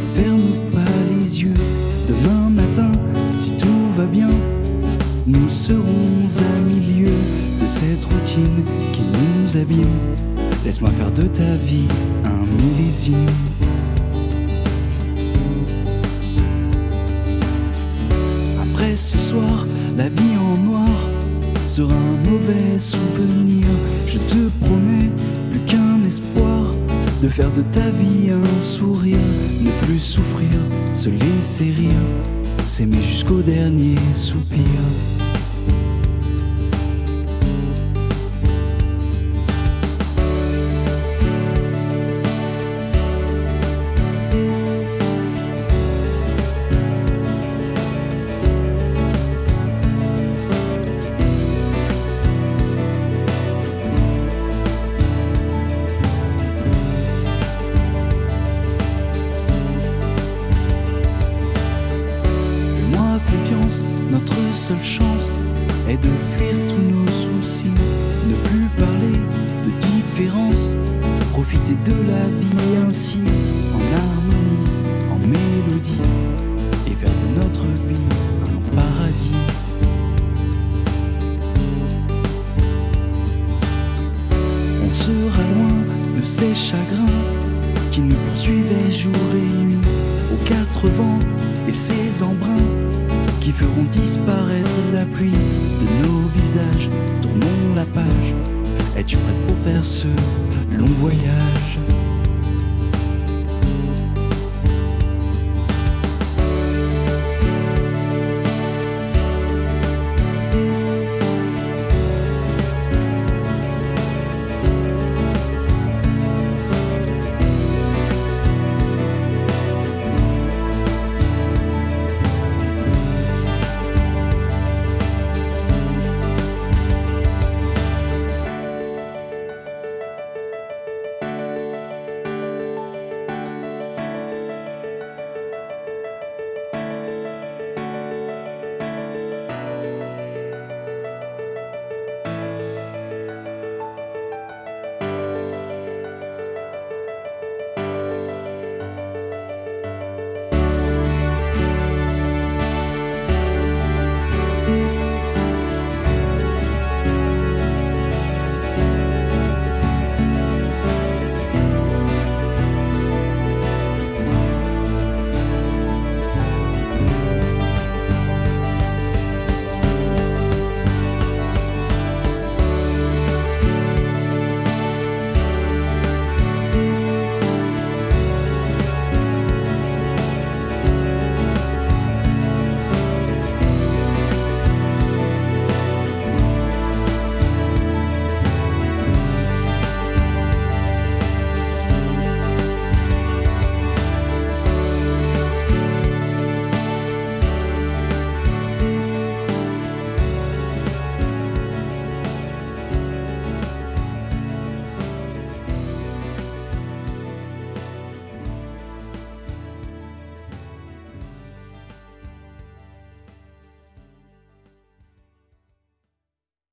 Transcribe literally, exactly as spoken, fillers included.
ferme pas les yeux. Demain matin, si tout va bien, nous serons à milieu de cette routine qui nous abîme. Laisse-moi faire de ta vie un millésime. Après ce soir, la vie en noir sera un mauvais souvenir. Je te promets, plus qu'un espoir de faire de ta vie un sourire. Ne plus souffrir, se laisser rire, s'aimer jusqu'au dernier soupir. Notre seule chance est de fuir tous nos soucis, ne plus parler de différence, profiter de la vie ainsi, en harmonie, en mélodie, et faire de notre vie un paradis. On sera loin de ces chagrins qui nous poursuivaient jour et nuit, aux quatre vents et ces embruns qui feront disparaître la pluie de nos visages. Tournons la page. Es-tu prête pour faire ce long voyage?